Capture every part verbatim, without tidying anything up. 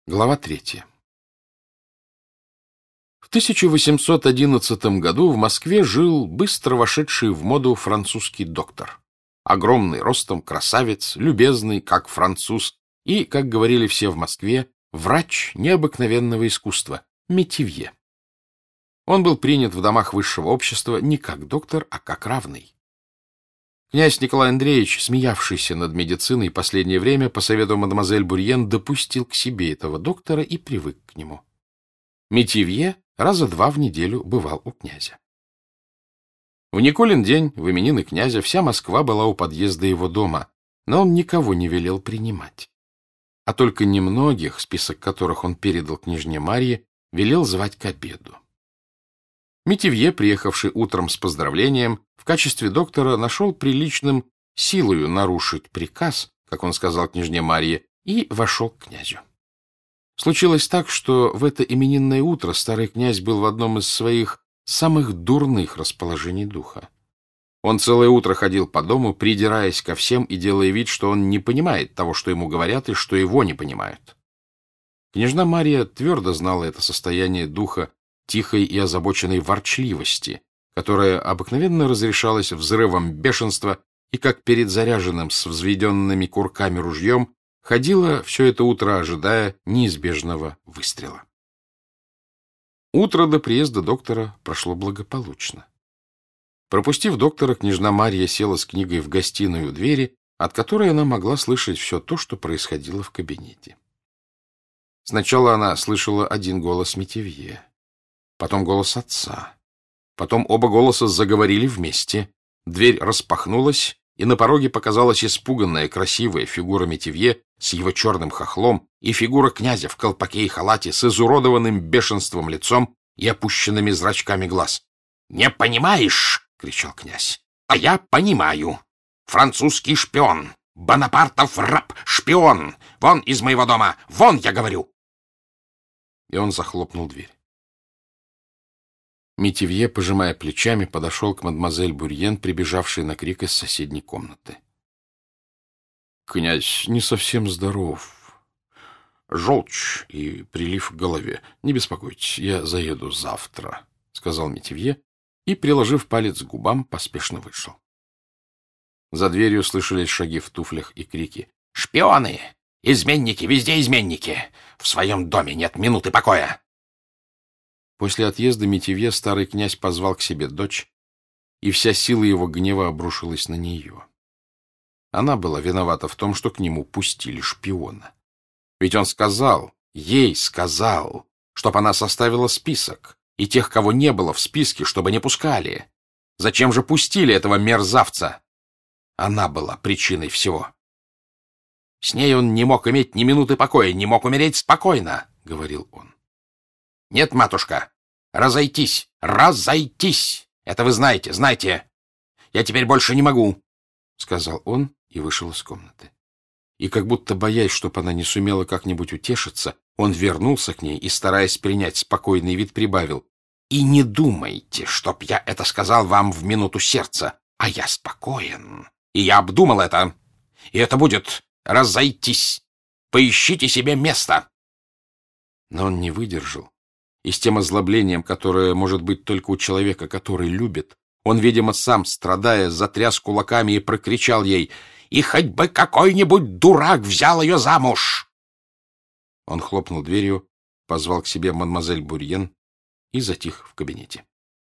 Глава третья. В тысяча восемьсот одиннадцатом году в Москве жил быстро вошедший в моду французский доктор. Огромный ростом красавец, любезный, как француз, и, как говорили все в Москве, врач необыкновенного искусства, метивье. Он был принят в домах высшего общества не как доктор, а как равный. Князь Николай Андреевич, смеявшийся над медициной последнее время, по совету мадемуазель Бурьен, допустил к себе этого доктора и привык к нему. Метивье раза два в неделю бывал у князя. В Николин день, в именины князя, вся Москва была у подъезда его дома, но он никого не велел принимать. А только немногих, список которых он передал княжне Марье, велел звать к обеду. Метивье, приехавший утром с поздравлением, в качестве доктора нашел приличным силою нарушить приказ, как он сказал княжне Марье, и вошел к князю. Случилось так, что в это именинное утро старый князь был в одном из своих самых дурных расположений духа. Он целое утро ходил по дому, придираясь ко всем и делая вид, что он не понимает того, что ему говорят, и что его не понимают. Княжна Марья твердо знала это состояние духа, тихой и озабоченной ворчливости, которая обыкновенно разрешалась взрывом бешенства и, как перед заряженным с взведенными курками ружьем, ходила все это утро, ожидая неизбежного выстрела. Утро до приезда доктора прошло благополучно. Пропустив доктора, княжна Марья села с книгой в гостиную у двери, от которой она могла слышать все то, что происходило в кабинете. Сначала она слышала один голос метивье, потом голос отца. Потом оба голоса заговорили вместе. Дверь распахнулась, и на пороге показалась испуганная, красивая фигура метивье с его черным хохлом и фигура князя в колпаке и халате с изуродованным бешенством лицом и опущенными зрачками глаз. — Не понимаешь? — кричал князь. — А я понимаю. Французский шпион. Бонапартов раб. Шпион. Вон из моего дома. Вон, я говорю. И он захлопнул дверь. Метивье, пожимая плечами, подошел к мадемуазель Бурьен, прибежавшей на крик из соседней комнаты. — Князь не совсем здоров. Желчь и прилив к голове. Не беспокойтесь, я заеду завтра, — сказал метивье и, приложив палец к губам, поспешно вышел. За дверью слышались шаги в туфлях и крики. — Шпионы! Изменники! Везде изменники! В своем доме нет минуты покоя! После отъезда метивье старый князь позвал к себе дочь, и вся сила его гнева обрушилась на нее. Она была виновата в том, что к нему пустили шпиона. Ведь он сказал, ей сказал, чтоб она составила список, и тех, кого не было в списке, чтобы не пускали. Зачем же пустили этого мерзавца? Она была причиной всего. С ней он не мог иметь ни минуты покоя, не мог умереть спокойно, — говорил он. Нет, матушка, разойтись, разойтись. Это вы знаете, знаете. Я теперь больше не могу, — сказал он и вышел из комнаты. И как будто боясь, чтоб она не сумела как-нибудь утешиться, он вернулся к ней и, стараясь принять спокойный вид, прибавил. И не думайте, чтоб я это сказал вам в минуту сердца, а я спокоен. И я обдумал это. И это будет разойтись. Поищите себе место. Но он не выдержал. И с тем озлоблением, которое может быть только у человека, который любит, он, видимо, сам, страдая, затряс кулаками и прокричал ей: «И хоть бы какой-нибудь дурак взял ее замуж!» Он хлопнул дверью, позвал к себе мадемуазель Бурьен и затих в кабинете.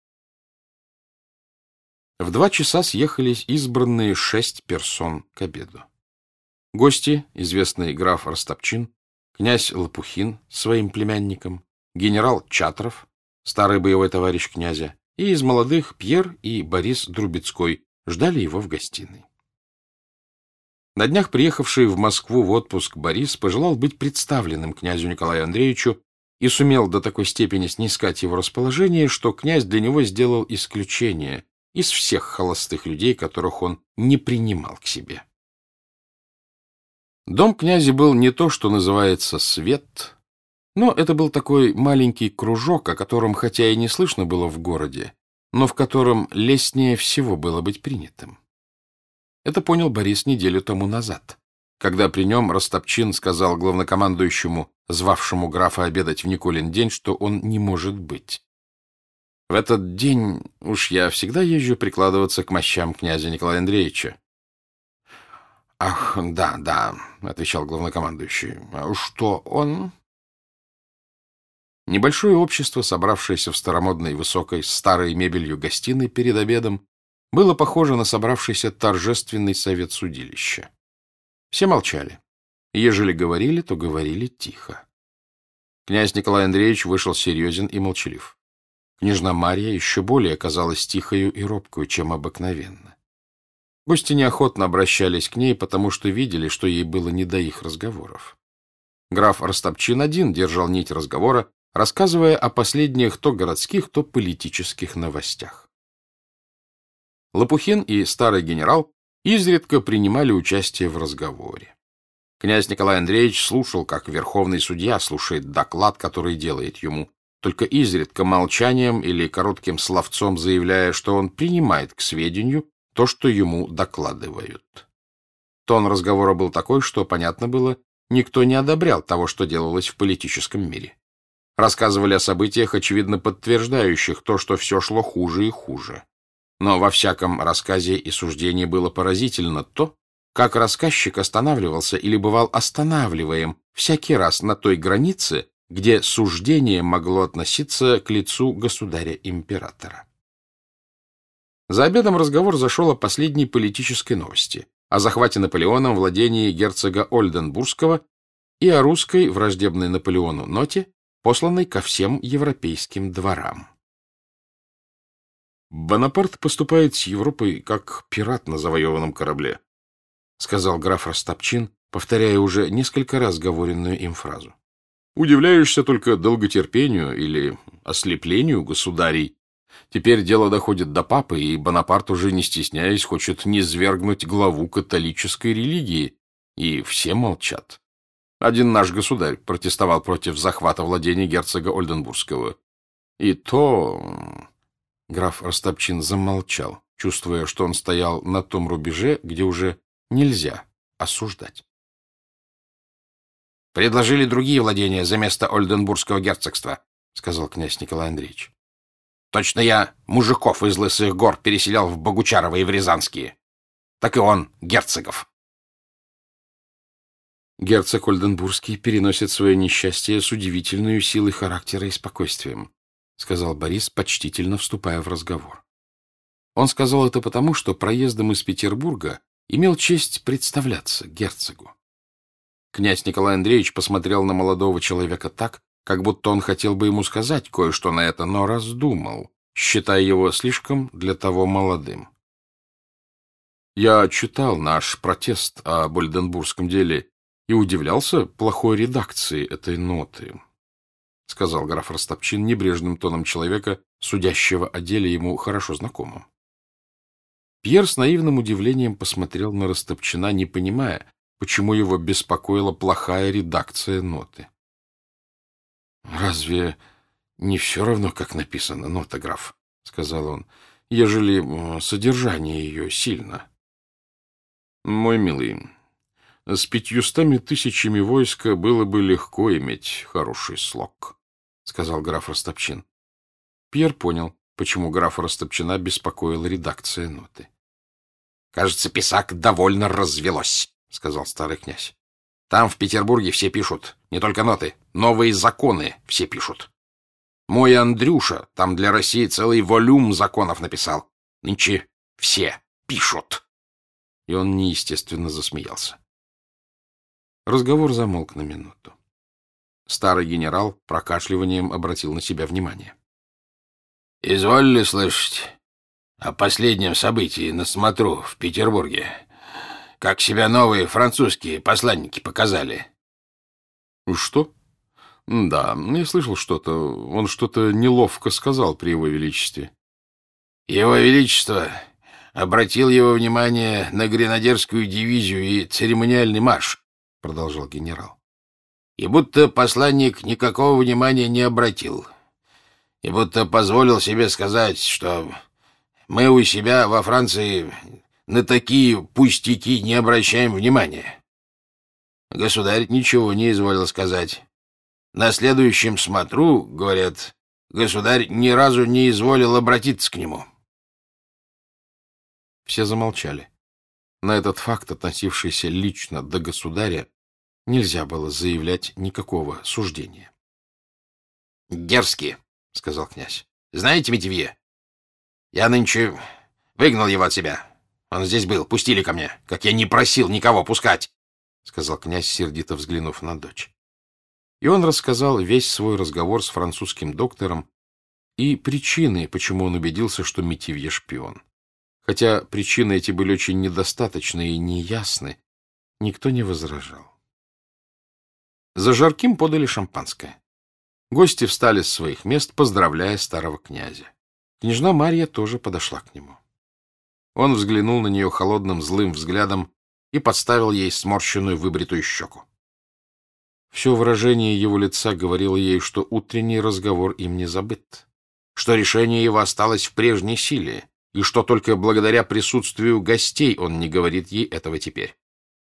В два часа съехались избранные шесть персон к обеду. Гости, известный граф Растопчин, князь Лопухин с своим племянником, генерал Чатров, старый боевой товарищ князя, и из молодых Пьер и Борис Друбецкой ждали его в гостиной. На днях приехавший в Москву в отпуск Борис пожелал быть представленным князю Николаю Андреевичу и сумел до такой степени снискать его расположение, что князь для него сделал исключение из всех холостых людей, которых он не принимал к себе. Дом князя был не то, что называется свет, но это был такой маленький кружок, о котором хотя и не слышно было в городе, но в котором лестнее всего было быть принятым. Это понял Борис неделю тому назад, когда при нем Растопчин сказал главнокомандующему: звавшему графа обедать в Николин день, что он не может быть. В этот день уж я всегда езжу прикладываться к мощам князя Николая Андреевича. — Ах, да, да, — отвечал главнокомандующий. — Что он? Небольшое общество, собравшееся в старомодной высокой старой мебелью гостиной перед обедом, было похоже на собравшийся торжественный совет судилища. Все молчали. Ежели говорили, то говорили тихо. Князь Николай Андреевич вышел серьезен и молчалив. Княжна Марья еще более казалась тихою и робкою, чем обыкновенно. Гости неохотно обращались к ней, потому что видели, что ей было не до их разговоров. Граф Растопчин один держал нить разговора, рассказывая о последних то городских, то политических новостях. Лопухин и старый генерал изредка принимали участие в разговоре. Князь Николай Андреевич слушал, как верховный судья слушает доклад, который делает ему, только изредка молчанием или коротким словцом заявляя, что он принимает к сведению то, что ему докладывают. Тон разговора был такой, что, понятно было, никто не одобрял того, что делалось в политическом мире. Рассказывали о событиях, очевидно подтверждающих то, что все шло хуже и хуже. Но во всяком рассказе и суждении было поразительно то, как рассказчик останавливался или бывал останавливаем всякий раз на той границе, где суждение могло относиться к лицу государя-императора. За обедом разговор зашел о последней политической новости, о захвате Наполеоном владений герцога Ольденбургского и о русской, враждебной Наполеону, ноте, посланной ко всем европейским дворам. «Бонапарт поступает с Европой, как пират на завоеванном корабле», — сказал граф Растопчин, повторяя уже несколько раз говоренную им фразу. «Удивляешься только долготерпению или ослеплению государей. Теперь дело доходит до папы, и Бонапарт, уже не стесняясь, хочет низвергнуть главу католической религии, и все молчат. Один наш государь протестовал против захвата владений герцога Ольденбургского. И то...» Граф Растопчин замолчал, чувствуя, что он стоял на том рубеже, где уже нельзя осуждать. «Предложили другие владения за место Ольденбургского герцогства», — сказал князь Николай Андреевич. «Точно я мужиков из Лысых гор переселял в Богучарово и в Рязанские. Так и он герцогов». «Герцог Ольденбургский переносит свое несчастье с удивительной силой характера и спокойствием», — сказал Борис, почтительно вступая в разговор. Он сказал это потому, что проездом из Петербурга имел честь представляться герцогу. Князь Николай Андреевич посмотрел на молодого человека так, как будто он хотел бы ему сказать кое-что на это, но раздумал, считая его слишком для того молодым. «Я читал наш протест об Ольденбургском деле и удивлялся плохой редакции этой ноты», — сказал граф Растопчин небрежным тоном человека, судящего о деле ему хорошо знакомым. Пьер с наивным удивлением посмотрел на Растопчина, не понимая, почему его беспокоила плохая редакция ноты. «Разве не все равно, как написана нота, граф?» — сказал он, — «ежели содержание ее сильно». «Мой милый, с пятьюстами тысячами войска было бы легко иметь хороший слог», — сказал граф Растопчин. Пьер понял, почему графа Растопчина беспокоила редакция ноты. «Кажется, писак довольно развелось», — сказал старый князь. «Там, в Петербурге, все пишут, не только ноты, новые законы все пишут. Мой Андрюша там для России целый волюм законов написал. Нынче все пишут». И он неестественно засмеялся. Разговор замолк на минуту. Старый генерал прокашливанием обратил на себя внимание. — Изволили слышать о последнем событии на смотру в Петербурге? Как себя новые французские посланники показали? — Что? — Да, я слышал что-то. Он что-то неловко сказал при его величестве. — Его величество обратил его внимание на гренадерскую дивизию и церемониальный марш, — продолжал генерал. И будто посланник никакого внимания не обратил. И будто позволил себе сказать, что мы у себя во Франции на такие пустяки не обращаем внимания. Государь ничего не изволил сказать. На следующем смотру, говорят, государь ни разу не изволил обратиться к нему. Все замолчали. На этот факт, относившийся лично до государя, нельзя было заявлять никакого суждения. — Дерзкие, — сказал князь. — Знаете Метивье? Я нынче выгнал его от себя. Он здесь был, пустили ко мне, как я не просил никого пускать, — сказал князь, сердито взглянув на дочь. И он рассказал весь свой разговор с французским доктором и причины, почему он убедился, что Метивье шпион. Хотя причины эти были очень недостаточны и неясны, никто не возражал. За жарким подали шампанское. Гости встали с своих мест, поздравляя старого князя. Княжна Марья тоже подошла к нему. Он взглянул на нее холодным злым взглядом и подставил ей сморщенную выбритую щеку. Все выражение его лица говорило ей, что утренний разговор им не забыт, что решение его осталось в прежней силе, и что только благодаря присутствию гостей он не говорит ей этого теперь.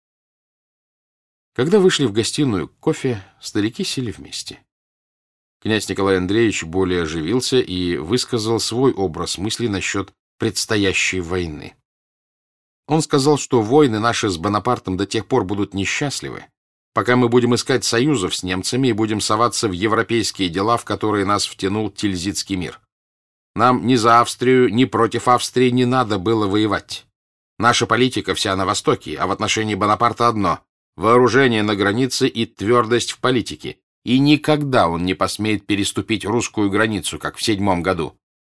Когда вышли в гостиную к кофе, старики сели вместе. Князь Николай Андреевич более оживился и высказал свой образ мыслей насчет предстоящей войны. Он сказал, что войны наши с Бонапартом до тех пор будут несчастливы, пока мы будем искать союзов с немцами и будем соваться в европейские дела, в которые нас втянул Тильзитский мир. Нам ни за Австрию, ни против Австрии не надо было воевать. Наша политика вся на Востоке, а в отношении Бонапарта одно — вооружение на границе и твердость в политике. И никогда он не посмеет переступить русскую границу, как в седьмом году.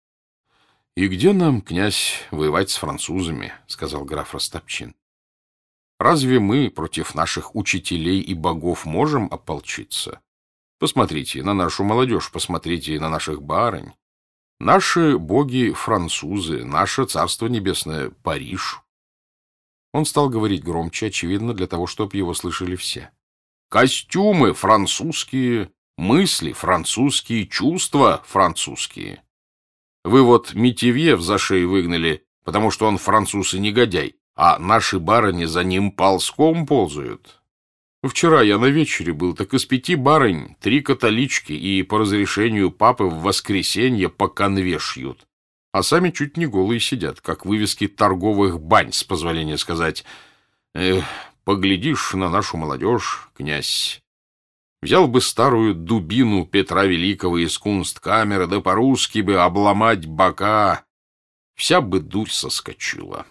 — И где нам, князь, воевать с французами? — сказал граф Растопчин. — Разве мы против наших учителей и богов можем ополчиться? Посмотрите на нашу молодежь, посмотрите на наших барынь. Наши боги — французы, наше царство небесное — Париж. Он стал говорить громче, очевидно, для того, чтобы его слышали все. Костюмы французские, мысли французские, чувства французские. Вы вот Метивье в зашей выгнали, потому что он француз и негодяй, а наши барыни за ним ползком ползают. Вчера я на вечере был, так из пяти барынь три католички и по разрешению папы в воскресенье по конве шьют, а сами чуть не голые сидят, как вывески торговых бань, с позволения сказать. Эх, поглядишь на нашу молодежь, князь. Взял бы старую дубину Петра Великого из кунсткамеры, да по-русски бы обломать бока, вся бы дурь соскочила.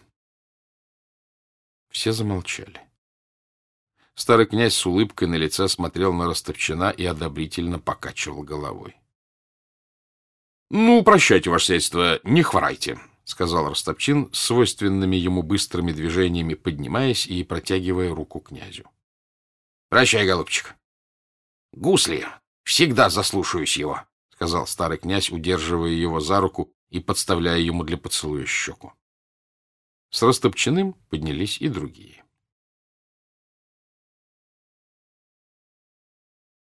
Все замолчали. Старый князь с улыбкой на лице смотрел на Ростопчина и одобрительно покачивал головой. — Ну, прощайте, ваше сиятельство, не хворайте, — сказал Ростопчин, свойственными ему быстрыми движениями поднимаясь и протягивая руку князю. — Прощай, голубчик. — Гусли, всегда заслушаюсь его, — сказал старый князь, удерживая его за руку и подставляя ему для поцелуя щеку. С Ростопчиным поднялись и другие.